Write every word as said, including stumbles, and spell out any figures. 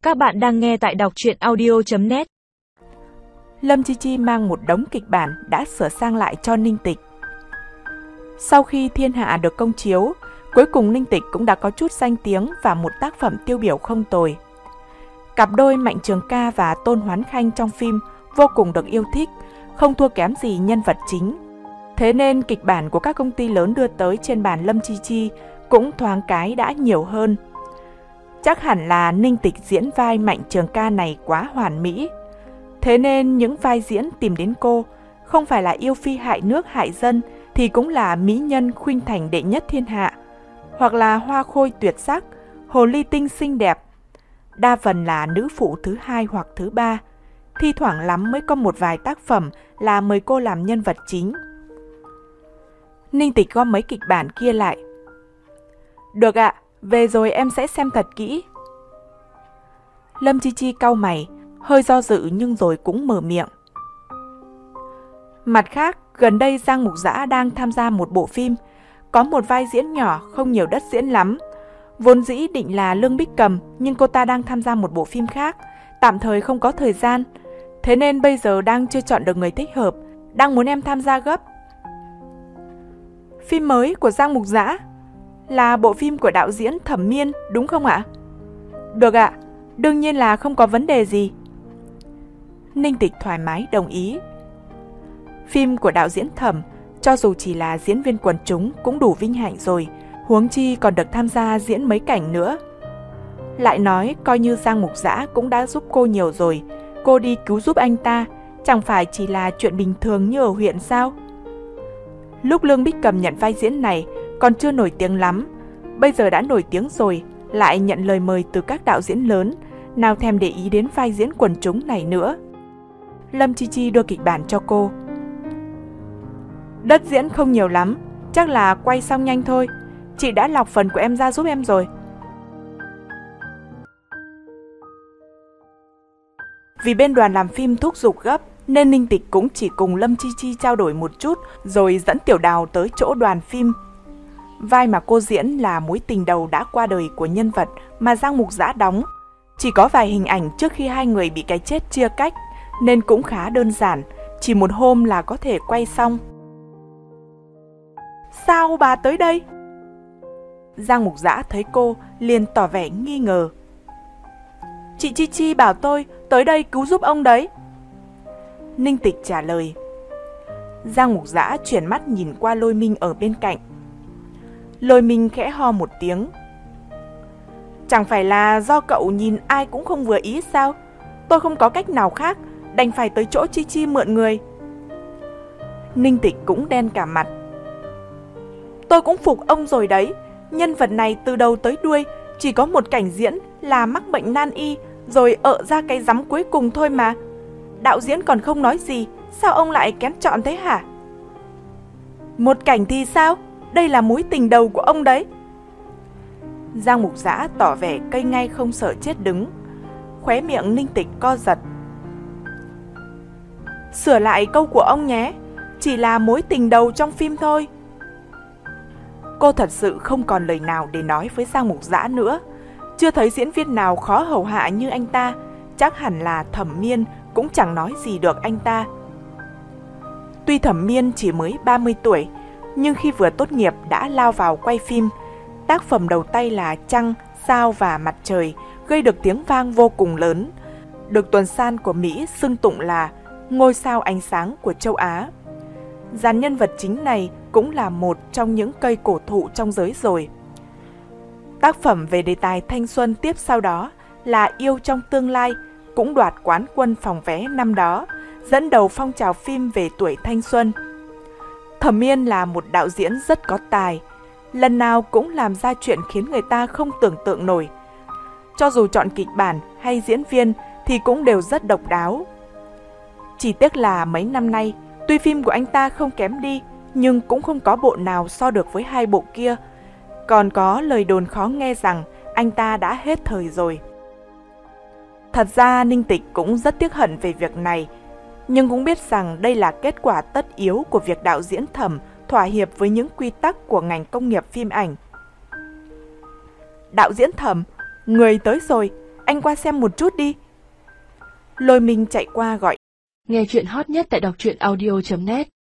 Các bạn đang nghe tại đọc truyện audio chấm net. Lâm Chi Chi mang một đống kịch bản đã sửa sang lại cho Ninh Tịch. Sau khi Thiên Hạ được công chiếu, cuối cùng Ninh Tịch cũng đã có chút danh tiếng và một tác phẩm tiêu biểu không tồi. Cặp đôi Mạnh Trường Ca và Tôn Hoán Khanh trong phim vô cùng được yêu thích, không thua kém gì nhân vật chính. Thế nên kịch bản của các công ty lớn đưa tới trên bàn Lâm Chi Chi cũng thoáng cái đã nhiều hơn. Chắc hẳn là Ninh Tịch diễn vai Mạnh Trường Ca này quá hoàn mỹ. Thế nên những vai diễn tìm đến cô không phải là yêu phi hại nước hại dân thì cũng là mỹ nhân khuynh thành đệ nhất thiên hạ, hoặc là hoa khôi tuyệt sắc, hồ ly tinh xinh đẹp. Đa phần là nữ phụ thứ hai hoặc thứ ba, thi thoảng lắm mới có một vài tác phẩm là mời cô làm nhân vật chính. Ninh Tịch gom mấy kịch bản kia lại. Được ạ, về rồi em sẽ xem thật kỹ. Lâm Chi Chi cau mày, hơi do dự nhưng rồi cũng mở miệng. Mặt khác, gần đây Giang Mục Dã đang tham gia một bộ phim, có một vai diễn nhỏ, không nhiều đất diễn lắm. Vốn dĩ định là Lương Bích Cầm, nhưng cô ta đang tham gia một bộ phim khác, tạm thời không có thời gian. Thế nên bây giờ đang chưa chọn được người thích hợp, đang muốn em tham gia gấp. Phim mới của Giang Mục Dã là bộ phim của đạo diễn Thẩm Miên, đúng không ạ? Được ạ, đương nhiên là không có vấn đề gì. Ninh Tịch thoải mái đồng ý. Phim của đạo diễn Thẩm, cho dù chỉ là diễn viên quần chúng cũng đủ vinh hạnh rồi, huống chi còn được tham gia diễn mấy cảnh nữa. Lại nói, coi như Giang Mục Dã cũng đã giúp cô nhiều rồi, cô đi cứu giúp anh ta, chẳng phải chỉ là chuyện bình thường như ở huyện sao? Lúc Lương Bích Cầm nhận vai diễn này còn chưa nổi tiếng lắm, bây giờ đã nổi tiếng rồi, lại nhận lời mời từ các đạo diễn lớn, nào thèm để ý đến vai diễn quần chúng này nữa. Lâm Chi Chi đưa kịch bản cho cô. Đất diễn không nhiều lắm, chắc là quay xong nhanh thôi, chị đã lọc phần của em ra giúp em rồi. Vì bên đoàn làm phim thúc giục gấp, nên Ninh Tịch cũng chỉ cùng Lâm Chi Chi trao đổi một chút, rồi dẫn Tiểu Đào tới chỗ đoàn phim. Vai mà cô diễn là mối tình đầu đã qua đời của nhân vật mà Giang Mục Dã đóng. Chỉ có vài hình ảnh trước khi hai người bị cái chết chia cách, nên cũng khá đơn giản, chỉ một hôm là có thể quay xong. Sao bà tới đây? Giang Mục Dã thấy cô liền tỏ vẻ nghi ngờ. Chị Chi Chi bảo tôi tới đây cứu giúp ông đấy. Ninh Tịch trả lời. Giang Mục Dã chuyển mắt nhìn qua Lôi Minh ở bên cạnh. Lôi Minh khẽ ho một tiếng. Chẳng phải là do cậu nhìn ai cũng không vừa ý sao? Tôi không có cách nào khác, đành phải tới chỗ Chi Chi mượn người. Ninh Tịch cũng đen cả mặt. Tôi cũng phục ông rồi đấy, nhân vật này từ đầu tới đuôi chỉ có một cảnh diễn là mắc bệnh nan y, rồi ợ ra cái rắm cuối cùng thôi mà. Đạo diễn còn không nói gì, sao ông lại kén chọn thế hả? Một cảnh thì sao? Đây là mối tình đầu của ông đấy. Giang Mục Dã tỏ vẻ cây ngay không sợ chết đứng. Khóe miệng Ninh Tịch co giật. Sửa lại câu của ông nhé, chỉ là mối tình đầu trong phim thôi. Cô thật sự không còn lời nào để nói với Giang Mục Dã nữa. Chưa thấy diễn viên nào khó hầu hạ như anh ta, chắc hẳn là Thẩm Miên cũng chẳng nói gì được anh ta. Tuy Thẩm Miên chỉ mới ba mươi tuổi, nhưng khi vừa tốt nghiệp đã lao vào quay phim. Tác phẩm đầu tay là Trăng, Sao và Mặt Trời gây được tiếng vang vô cùng lớn, được tuần san của Mỹ xưng tụng là ngôi sao ánh sáng của châu Á. Dàn nhân vật chính này cũng là một trong những cây cổ thụ trong giới rồi. Tác phẩm về đề tài thanh xuân tiếp sau đó là Yêu trong tương lai, cũng đoạt quán quân phòng vé năm đó, dẫn đầu phong trào phim về tuổi thanh xuân. Thẩm Miên là một đạo diễn rất có tài, lần nào cũng làm ra chuyện khiến người ta không tưởng tượng nổi. Cho dù chọn kịch bản hay diễn viên thì cũng đều rất độc đáo. Chỉ tiếc là mấy năm nay, tuy phim của anh ta không kém đi, nhưng cũng không có bộ nào so được với hai bộ kia. Còn có lời đồn khó nghe rằng anh ta đã hết thời rồi. Thật ra Ninh Tịch cũng rất tiếc hận về việc này, nhưng cũng biết rằng đây là kết quả tất yếu của việc đạo diễn Thẩm thỏa hiệp với những quy tắc của ngành công nghiệp phim ảnh. Đạo diễn Thẩm, người tới rồi, anh qua xem một chút đi. Lôi Minh chạy qua gọi. Nghe chuyện hot nhất tại đọc truyện audio chấm net.